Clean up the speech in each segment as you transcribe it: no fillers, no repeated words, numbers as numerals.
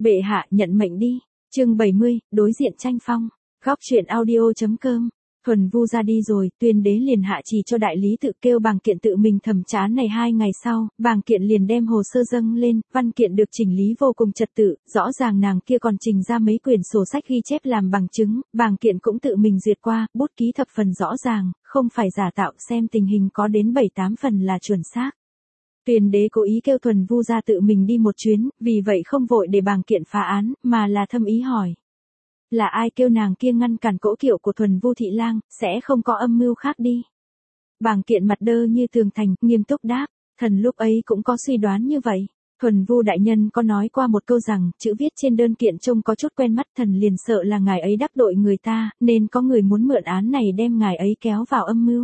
Bệ hạ nhận mệnh đi. Chương 70, đối diện tranh phong. Góc truyện audio.com. Thuần Vu ra đi rồi, Tuyên đế liền hạ chỉ cho đại lý tự kêu Bàng Kiện tự mình thẩm tra này 2 ngày sau, Bàng Kiện liền đem hồ sơ dâng lên, văn kiện được chỉnh lý vô cùng trật tự, rõ ràng nàng kia còn trình ra mấy quyển sổ sách ghi chép làm bằng chứng, Bàng Kiện cũng tự mình duyệt qua, bút ký thập phần rõ ràng, không phải giả tạo, xem tình hình có đến 7-8 phần là chuẩn xác. Tuyên đế cố ý kêu Thuần Vu ra tự mình đi một chuyến, vì vậy không vội để Bàng Kiện phá án, mà là thâm ý hỏi. Là ai kêu nàng kia ngăn cản cỗ kiệu của Thuần Vu thị lang, sẽ không có âm mưu khác đi. Bàng Kiện mặt đơ như tường thành, nghiêm túc đáp, thần lúc ấy cũng có suy đoán như vậy. Thuần Vu đại nhân có nói qua một câu rằng, chữ viết trên đơn kiện trông có chút quen mắt, thần liền sợ là ngài ấy đắc tội người ta, nên có người muốn mượn án này đem ngài ấy kéo vào âm mưu.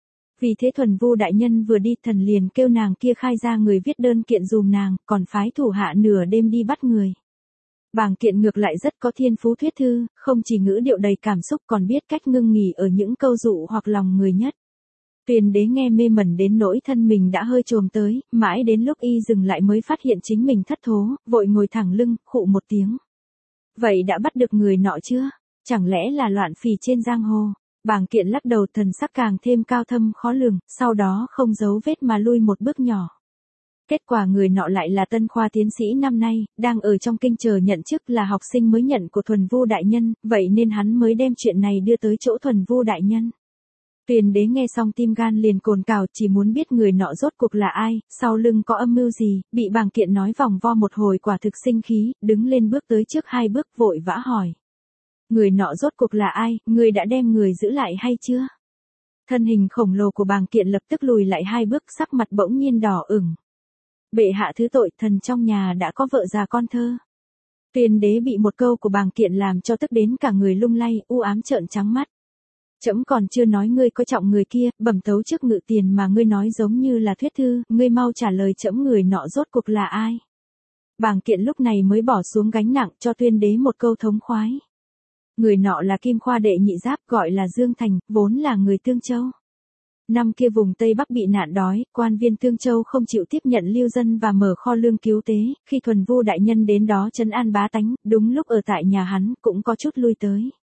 Vì thế Thuần Vu đại nhân vừa đi, thần liền kêu nàng kia khai ra người viết đơn kiện dùm nàng, còn phái thủ hạ nửa đêm đi bắt người. Bàng Kiện ngược lại rất có thiên phú thuyết thư, không chỉ ngữ điệu đầy cảm xúc còn biết cách ngưng nghỉ ở những câu dụ hoặc lòng người nhất. Tuyên đế nghe mê mẩn đến nỗi thân mình đã hơi trồm tới, mãi đến lúc y dừng lại mới phát hiện chính mình thất thố, vội ngồi thẳng lưng, khụ một tiếng. Vậy đã bắt được người nọ chưa? Chẳng lẽ là loạn phì trên giang hồ? Bàng Kiện lắc đầu, thần sắc càng thêm cao thâm khó lường, sau đó không giấu vết mà lui một bước nhỏ. Kết quả người nọ lại là tân khoa tiến sĩ năm nay, đang ở trong kinh chờ nhận chức, là học sinh mới nhận của Thuần Vu đại nhân, vậy nên hắn mới đem chuyện này đưa tới chỗ Thuần Vu đại nhân. Tuyên đế nghe xong tim gan liền cồn cào, chỉ muốn biết người nọ rốt cuộc là ai, sau lưng có âm mưu gì, bị Bàng Kiện nói vòng vo một hồi quả thực sinh khí, đứng lên bước tới trước 2 bước vội vã hỏi. Người nọ rốt cuộc là ai, người đã đem người giữ lại hay chưa? Thân hình khổng lồ của Bàng Kiện lập tức lùi lại 2 bước, sắc mặt bỗng nhiên đỏ ửng. Bệ hạ thứ tội, thần trong nhà đã có vợ già con thơ. Tuyên đế bị một câu của Bàng Kiện làm cho tức đến cả người lung lay, u ám trợn trắng mắt. Trẫm còn chưa nói ngươi coi trọng người kia, bẩm tấu trước ngự tiền mà ngươi nói giống như là thuyết thư, ngươi mau trả lời trẫm người nọ rốt cuộc là ai. Bàng Kiện lúc này mới bỏ xuống gánh nặng cho Tuyên đế một câu thống khoái. Người nọ là Kim Khoa đệ nhị giáp, gọi là Dương Thành, vốn là người Tương Châu. Năm kia vùng Tây Bắc bị nạn đói, quan viên Tương Châu không chịu tiếp nhận lưu dân và mở kho lương cứu tế, khi Thuần Vu đại nhân đến đó trấn an bá tánh, đúng lúc ở tại nhà hắn cũng có chút lui tới.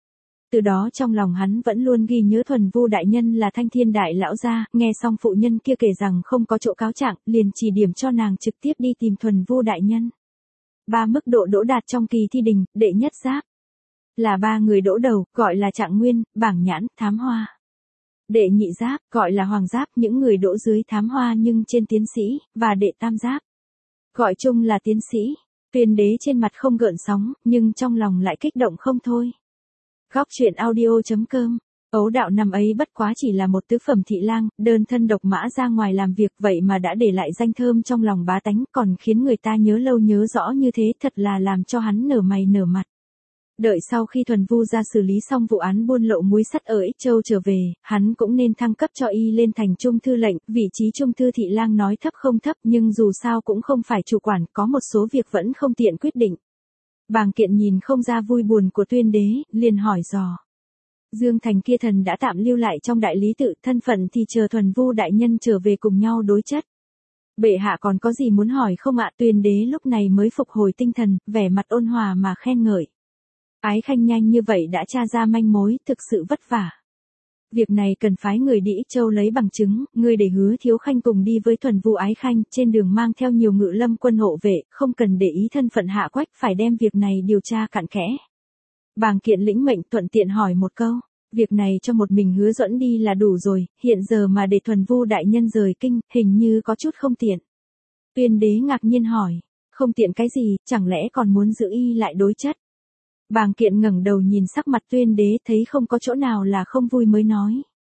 Từ đó trong lòng hắn vẫn luôn ghi nhớ Thuần Vu đại nhân là Thanh Thiên đại lão gia, nghe xong phụ nhân kia kể rằng không có chỗ cáo trạng, liền chỉ điểm cho nàng trực tiếp đi tìm Thuần Vu đại nhân. 3 mức độ đỗ đạt trong kỳ thi đình, đệ nhất giáp là 3 người đỗ đầu, gọi là Trạng Nguyên, Bảng Nhãn, Thám Hoa. Đệ nhị giáp, gọi là Hoàng giáp, những người đỗ dưới Thám Hoa nhưng trên tiến sĩ, và đệ tam giáp, gọi chung là tiến sĩ. Tuyên đế trên mặt không gợn sóng, nhưng trong lòng lại kích động không thôi. Góc truyện audio.com. Ấu đạo năm ấy bất quá chỉ là một tứ phẩm thị lang, đơn thân độc mã ra ngoài làm việc, vậy mà đã để lại danh thơm trong lòng bá tánh, còn khiến người ta nhớ lâu nhớ rõ như thế, thật là làm cho hắn nở mày nở mặt. Đợi sau khi Thuần Vu ra xử lý xong vụ án buôn lậu muối sắt ở Ích Châu trở về, hắn cũng nên thăng cấp cho y lên thành trung thư lệnh, vị trí trung thư thị lang nói thấp không thấp nhưng dù sao cũng không phải chủ quản, có một số việc vẫn không tiện quyết định. Bàng Kiện nhìn không ra vui buồn của Tuyên đế, liền hỏi dò. Dương Thành kia thần đã tạm lưu lại trong đại lý tự, thân phận thì chờ Thuần Vu đại nhân trở về cùng nhau đối chất. Bệ hạ còn có gì muốn hỏi không ạ? Tuyên đế lúc này mới phục hồi tinh thần, vẻ mặt ôn hòa mà khen ngợi. Ái Khanh nhanh như vậy đã tra ra manh mối, thực sự vất vả. Việc này cần phái người đi Ích Châu lấy bằng chứng, người để Hứa Thiếu Khanh cùng đi với Thuần Vu Ái Khanh, trên đường mang theo nhiều ngự lâm quân hộ vệ, không cần để ý thân phận Hạ Quách, phải đem việc này điều tra cặn kẽ. Bàng Kiện lĩnh mệnh, thuận tiện hỏi một câu, việc này cho một mình Hứa Duẫn đi là đủ rồi, hiện giờ mà để Thuần Vu đại nhân rời kinh, hình như có chút không tiện. Tuyên đế ngạc nhiên hỏi, không tiện cái gì, chẳng lẽ còn muốn giữ y lại đối chất? Bàng Kiện ngẩng đầu nhìn sắc mặt Tuyên đế, thấy không có chỗ nào là không vui mới nói.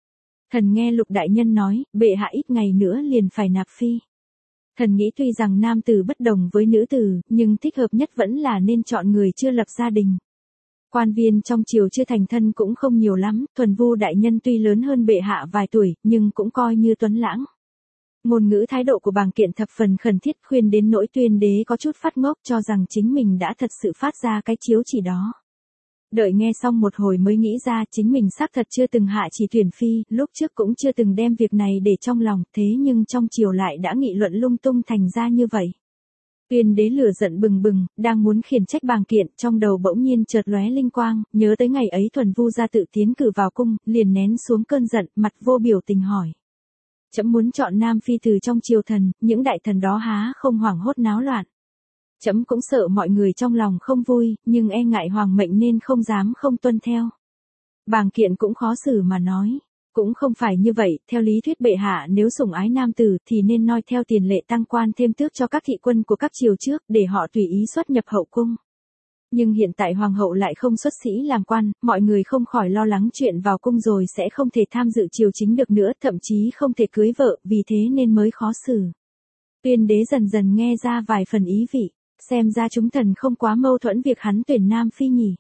Thần nghe Lục đại nhân nói, bệ hạ ít ngày nữa liền phải nạp phi. Thần nghĩ tuy rằng nam tử bất đồng với nữ tử, nhưng thích hợp nhất vẫn là nên chọn người chưa lập gia đình. Quan viên trong triều chưa thành thân cũng không nhiều lắm, Thuần Vu đại nhân tuy lớn hơn bệ hạ vài tuổi, nhưng cũng coi như tuấn lãng. Ngôn ngữ thái độ của Bàng Kiện thập phần khẩn thiết, khuyên đến nỗi Tuyên đế có chút phát ngốc, cho rằng chính mình đã thật sự phát ra cái chiếu chỉ đó. Đợi nghe xong một hồi mới nghĩ ra chính mình xác thật chưa từng hạ chỉ tuyển phi, lúc trước cũng chưa từng đem việc này để trong lòng, thế nhưng trong triều lại đã nghị luận lung tung thành ra như vậy. Tuyên đế lửa giận bừng bừng, đang muốn khiển trách Bàng Kiện, trong đầu bỗng nhiên chợt lóe linh quang, nhớ tới ngày ấy Thuần Vu gia tự tiến cử vào cung, liền nén xuống cơn giận, mặt vô biểu tình hỏi. Trẫm muốn chọn nam phi từ trong triều thần, những đại thần đó há không hoảng hốt náo loạn. Trẫm cũng sợ mọi người trong lòng không vui, nhưng e ngại hoàng mệnh nên không dám không tuân theo. Bàng Kiện cũng khó xử mà nói. Cũng không phải như vậy, theo lý thuyết bệ hạ nếu sủng ái nam tử thì nên noi theo tiền lệ tăng quan thêm tước cho các thị quân của các triều trước để họ tùy ý xuất nhập hậu cung. Nhưng hiện tại hoàng hậu lại không xuất sĩ làm quan, mọi người không khỏi lo lắng chuyện vào cung rồi sẽ không thể tham dự triều chính được nữa, thậm chí không thể cưới vợ, vì thế nên mới khó xử. Tuyên đế dần dần nghe ra vài phần ý vị, xem ra chúng thần không quá mâu thuẫn việc hắn tuyển nam phi nhỉ.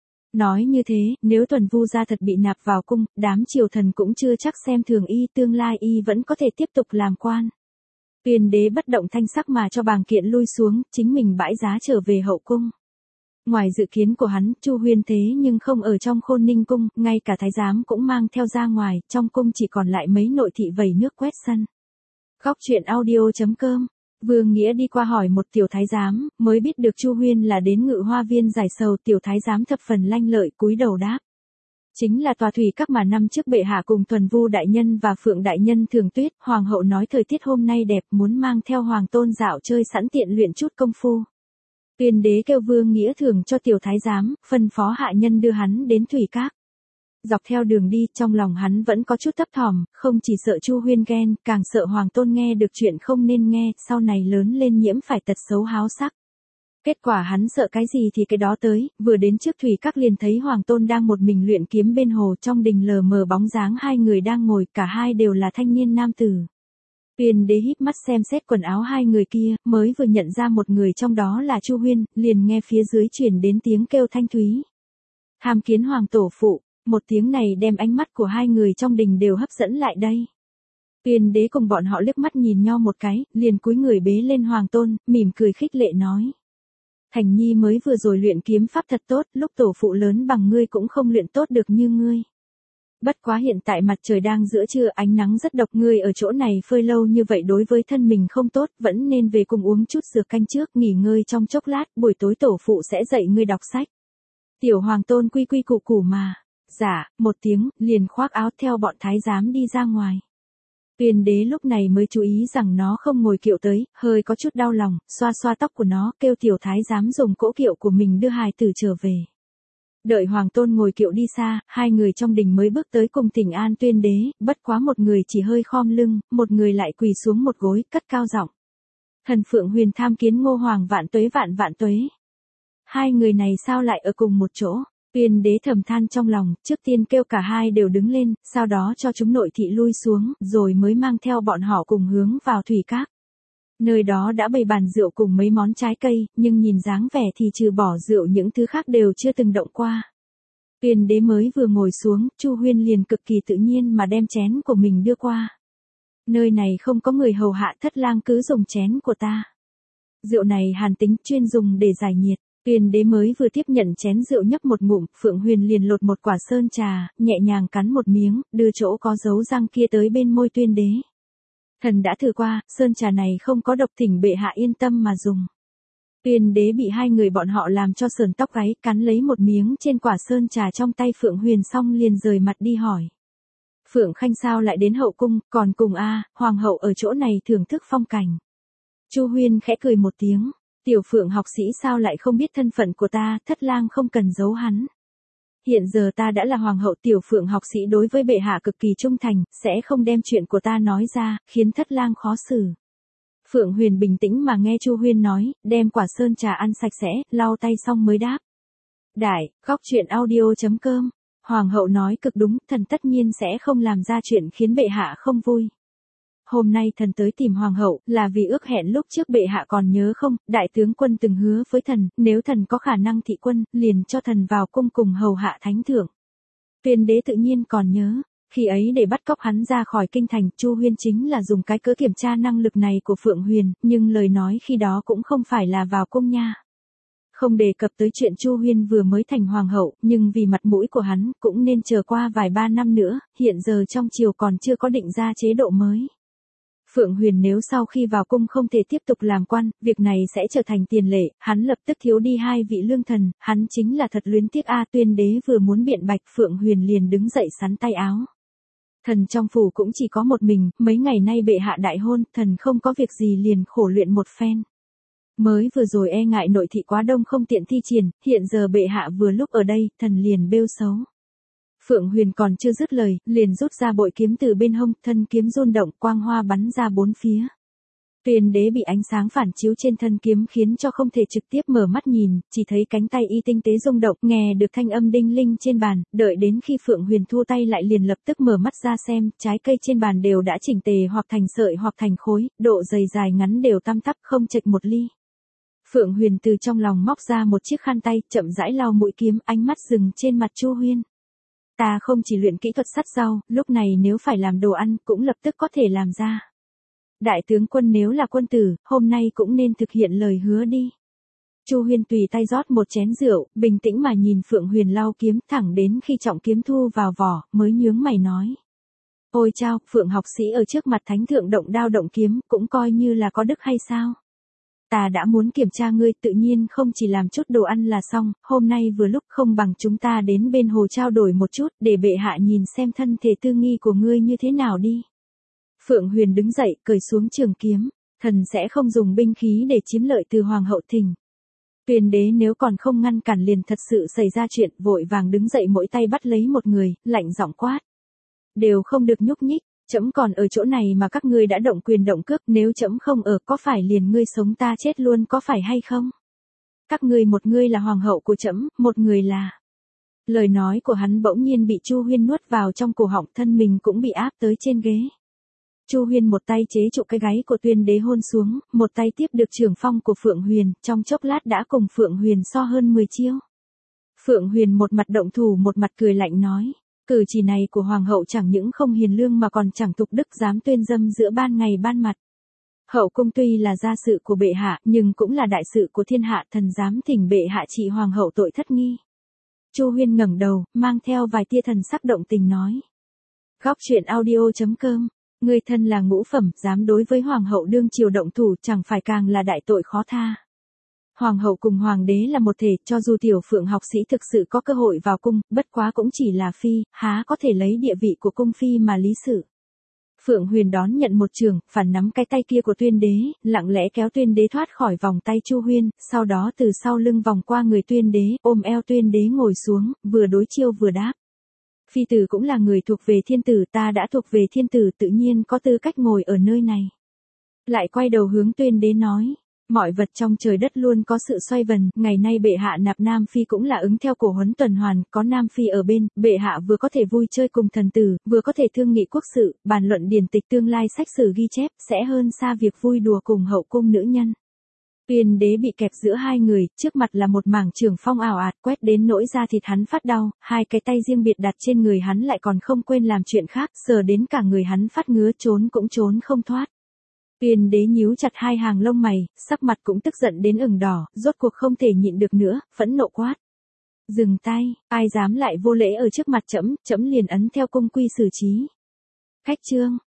Nói như thế, nếu Thuần Vu gia thật bị nạp vào cung, đám triều thần cũng chưa chắc xem thường y, tương lai y vẫn có thể tiếp tục làm quan. Tuyên đế bất động thanh sắc mà cho Bàng Kiện lui xuống, chính mình bãi giá trở về hậu cung. Ngoài dự kiến của hắn, Chu Huyên thế nhưng không ở trong Khôn Ninh cung, ngay cả thái giám cũng mang theo ra ngoài, trong cung chỉ còn lại mấy nội thị vẩy nước quét sân. Góc truyện audio.com. Vương Nghĩa đi qua hỏi một tiểu thái giám, mới biết được Chu Huyên là đến Ngự Hoa viên giải sầu, tiểu thái giám thập phần lanh lợi cúi đầu đáp. Chính là tòa thủy các mà năm trước bệ hạ cùng Thuần Vu đại nhân và Phượng đại nhân thường tuyết, hoàng hậu nói thời tiết hôm nay đẹp muốn mang theo hoàng tôn dạo chơi sẵn tiện luyện chút công phu. Tuyên đế kêu Vương Nghĩa thưởng cho tiểu thái giám, phân phó hạ nhân đưa hắn đến thủy các. Dọc theo đường đi, trong lòng hắn vẫn có chút thấp thỏm, không chỉ sợ Chu Huyên ghen, càng sợ hoàng tôn nghe được chuyện không nên nghe, sau này lớn lên nhiễm phải tật xấu háo sắc. Kết quả hắn sợ cái gì thì cái đó tới, vừa đến trước thủy các liền thấy hoàng tôn đang một mình luyện kiếm bên hồ, trong đình lờ mờ bóng dáng hai người đang ngồi, cả hai đều là thanh niên nam tử. Tuyên đế híp mắt xem xét quần áo hai người kia, mới vừa nhận ra một người trong đó là Chu Huyên, liền nghe phía dưới truyền đến tiếng kêu thanh thúy. Tham kiến hoàng tổ phụ. Một tiếng này đem ánh mắt của hai người trong đình đều hấp dẫn lại đây. Tuyên đế cùng bọn họ liếc mắt nhìn nhau một cái, liền cúi người bế lên hoàng tôn, mỉm cười khích lệ nói. Thành nhi mới vừa rồi luyện kiếm pháp thật tốt, lúc tổ phụ lớn bằng ngươi cũng không luyện tốt được như ngươi. Bất quá hiện tại mặt trời đang giữa trưa, ánh nắng rất độc, ngươi ở chỗ này phơi lâu như vậy đối với thân mình không tốt, vẫn nên về cùng uống chút dược canh trước, nghỉ ngơi trong chốc lát, buổi tối tổ phụ sẽ dạy ngươi đọc sách. Tiểu hoàng tôn quy quy củ củ mà. Dạ, một tiếng, liền khoác áo theo bọn thái giám đi ra ngoài. Tuyên đế lúc này mới chú ý rằng nó không ngồi kiệu tới, hơi có chút đau lòng, xoa xoa tóc của nó, kêu tiểu thái giám dùng cỗ kiệu của mình đưa hài tử trở về. Đợi hoàng tôn ngồi kiệu đi xa, hai người trong đình mới bước tới cùng thỉnh an tuyên đế, bất quá một người chỉ hơi khom lưng, một người lại quỳ xuống một gối, cất cao giọng. Thần Phượng Huyền tham kiến Ngô Hoàng vạn tuế vạn vạn tuế. Hai người này sao lại ở cùng một chỗ? Tuyên đế thầm than trong lòng, trước tiên kêu cả hai đều đứng lên, sau đó cho chúng nội thị lui xuống, rồi mới mang theo bọn họ cùng hướng vào thủy các. Nơi đó đã bày bàn rượu cùng mấy món trái cây, nhưng nhìn dáng vẻ thì trừ bỏ rượu những thứ khác đều chưa từng động qua. Tuyên đế mới vừa ngồi xuống, Chu Huyên liền cực kỳ tự nhiên mà đem chén của mình đưa qua. Nơi này không có người hầu hạ, thất lang cứ dùng chén của ta. Rượu này hàn tính, chuyên dùng để giải nhiệt. Tuyên đế mới vừa tiếp nhận chén rượu nhấp một ngụm, Phượng Huyền liền lột một quả sơn trà, nhẹ nhàng cắn một miếng, đưa chỗ có dấu răng kia tới bên môi tuyên đế. Thần đã thử qua, sơn trà này không có độc, thỉnh bệ hạ yên tâm mà dùng. Tuyên đế bị hai người bọn họ làm cho sờn tóc gáy, cắn lấy một miếng trên quả sơn trà trong tay Phượng Huyền xong liền rời mặt đi hỏi. Phượng Khanh sao lại đến hậu cung, còn cùng hoàng hậu ở chỗ này thưởng thức phong cảnh. Chu Huyên khẽ cười một tiếng. Tiểu Phượng học sĩ sao lại không biết thân phận của ta, thất lang không cần giấu hắn. Hiện giờ ta đã là hoàng hậu, Tiểu Phượng học sĩ đối với bệ hạ cực kỳ trung thành, sẽ không đem chuyện của ta nói ra, khiến thất lang khó xử. Phượng Huyền bình tĩnh mà nghe Chu Huyên nói, đem quả sơn trà ăn sạch sẽ, lau tay xong mới đáp. Đại, góc truyện audio.com, hoàng hậu nói cực đúng, thần tất nhiên sẽ không làm ra chuyện khiến bệ hạ không vui. Hôm nay thần tới tìm hoàng hậu, là vì ước hẹn lúc trước bệ hạ còn nhớ không, đại tướng quân từng hứa với thần, nếu thần có khả năng thị quân, liền cho thần vào cung cùng hầu hạ thánh thượng. Tuyên đế tự nhiên còn nhớ, khi ấy để bắt cóc hắn ra khỏi kinh thành, Chu Huyên chính là dùng cái cớ kiểm tra năng lực này của Phượng Huyền, nhưng lời nói khi đó cũng không phải là vào cung nha. Không đề cập tới chuyện Chu Huyên vừa mới thành hoàng hậu, nhưng vì mặt mũi của hắn, cũng nên chờ qua vài ba năm nữa, hiện giờ trong triều còn chưa có định ra chế độ mới. Phượng Huyền nếu sau khi vào cung không thể tiếp tục làm quan, việc này sẽ trở thành tiền lệ, hắn lập tức thiếu đi hai vị lương thần, hắn chính là thật luyến tiếc a. Tuyên đế vừa muốn biện bạch, Phượng Huyền liền đứng dậy sắn tay áo. Thần trong phủ cũng chỉ có một mình, mấy ngày nay bệ hạ đại hôn, thần không có việc gì liền khổ luyện một phen. Mới vừa rồi e ngại nội thị quá đông không tiện thi triển, hiện giờ bệ hạ vừa lúc ở đây, thần liền bêu xấu. Phượng Huyền còn chưa dứt lời, liền rút ra bội kiếm từ bên hông, thân kiếm rung động, quang hoa bắn ra bốn phía. Tuyên đế bị ánh sáng phản chiếu trên thân kiếm khiến cho không thể trực tiếp mở mắt nhìn, chỉ thấy cánh tay y tinh tế rung động, nghe được thanh âm đinh linh trên bàn, đợi đến khi Phượng Huyền thua tay lại liền lập tức mở mắt ra xem, trái cây trên bàn đều đã chỉnh tề hoặc thành sợi hoặc thành khối, độ dày dài ngắn đều tăm tắp không chệch một ly. Phượng Huyền từ trong lòng móc ra một chiếc khăn tay, chậm rãi lau mũi kiếm, ánh mắt dừng trên mặt Chu Huyên. Ta không chỉ luyện kỹ thuật sắt rau, lúc này nếu phải làm đồ ăn, cũng lập tức có thể làm ra. Đại tướng quân nếu là quân tử, hôm nay cũng nên thực hiện lời hứa đi. Chu Huyên tùy tay rót một chén rượu, bình tĩnh mà nhìn Phượng Huyền lau kiếm, thẳng đến khi trọng kiếm thu vào vỏ, mới nhướng mày nói. Ôi chao, Phượng học sĩ ở trước mặt thánh thượng động đao động kiếm, cũng coi như là có đức hay sao? Ta đã muốn kiểm tra ngươi, tự nhiên không chỉ làm chút đồ ăn là xong, hôm nay vừa lúc không bằng chúng ta đến bên hồ trao đổi một chút, để bệ hạ nhìn xem thân thể tư nghi của ngươi như thế nào đi. Phượng Huyền đứng dậy, cởi xuống trường kiếm, thần sẽ không dùng binh khí để chiếm lợi từ hoàng hậu thỉnh. Tuyên đế nếu còn không ngăn cản liền thật sự xảy ra chuyện, vội vàng đứng dậy mỗi tay bắt lấy một người, lạnh giọng quát. Đều không được nhúc nhích. Trẫm còn ở chỗ này mà các ngươi đã động quyền động cước, nếu trẫm không ở có phải liền ngươi sống ta chết luôn có phải hay không? Các ngươi, một người là hoàng hậu của trẫm, một người là... Lời nói của hắn bỗng nhiên bị Chu Huyên nuốt vào trong cổ họng, thân mình cũng bị áp tới trên ghế. Chu Huyên một tay chế trụ cái gáy của Tuyên đế hôn xuống, một tay tiếp được trường phong của Phượng Huyền, trong chốc lát đã cùng Phượng Huyền so hơn 10 chiêu. Phượng Huyền một mặt động thủ một mặt cười lạnh nói. Cử chỉ này của hoàng hậu chẳng những không hiền lương mà còn chẳng tục đức, dám tuyên dâm giữa ban ngày ban mặt. Hậu cung tuy là gia sự của bệ hạ, nhưng cũng là đại sự của thiên hạ, thần dám thỉnh bệ hạ trị hoàng hậu tội thất nghi. Chu Huyên ngẩng đầu, mang theo vài tia thần sắc động tình nói. Góc truyện audio.com, người thân là ngũ phẩm, dám đối với hoàng hậu đương triều động thủ, chẳng phải càng là đại tội khó tha. Hoàng hậu cùng hoàng đế là một thể, cho dù tiểu Phượng học sĩ thực sự có cơ hội vào cung, bất quá cũng chỉ là phi, há có thể lấy địa vị của cung phi mà lý sự. Phượng Huyền đón nhận một trường, phản nắm cái tay kia của Tuyên đế, lặng lẽ kéo Tuyên đế thoát khỏi vòng tay Chu Huyên, sau đó từ sau lưng vòng qua người Tuyên đế, ôm eo Tuyên đế ngồi xuống, vừa đối chiêu vừa đáp. Phi tử cũng là người thuộc về thiên tử, ta đã thuộc về thiên tử, tự nhiên có tư cách ngồi ở nơi này. Lại quay đầu hướng Tuyên đế nói. Mọi vật trong trời đất luôn có sự xoay vần, ngày nay bệ hạ nạp Nam Phi cũng là ứng theo cổ huấn tuần hoàn, có Nam Phi ở bên, bệ hạ vừa có thể vui chơi cùng thần tử, vừa có thể thương nghị quốc sự, bàn luận điển tịch tương lai sách sử ghi chép, sẽ hơn xa việc vui đùa cùng hậu cung nữ nhân. Tuyên đế bị kẹp giữa hai người, trước mặt là một mảng trường phong ảo ạt quét đến nỗi da thịt hắn phát đau, hai cái tay riêng biệt đặt trên người hắn lại còn không quên làm chuyện khác, sờ đến cả người hắn phát ngứa, trốn cũng trốn không thoát. Tuyên đế nhíu chặt hai hàng lông mày, sắc mặt cũng tức giận đến ửng đỏ, rốt cuộc không thể nhịn được nữa, phẫn nộ quát. Dừng tay, ai dám lại vô lễ ở trước mặt trẫm, trẫm liền ấn theo cung quy xử trí. Khách trương,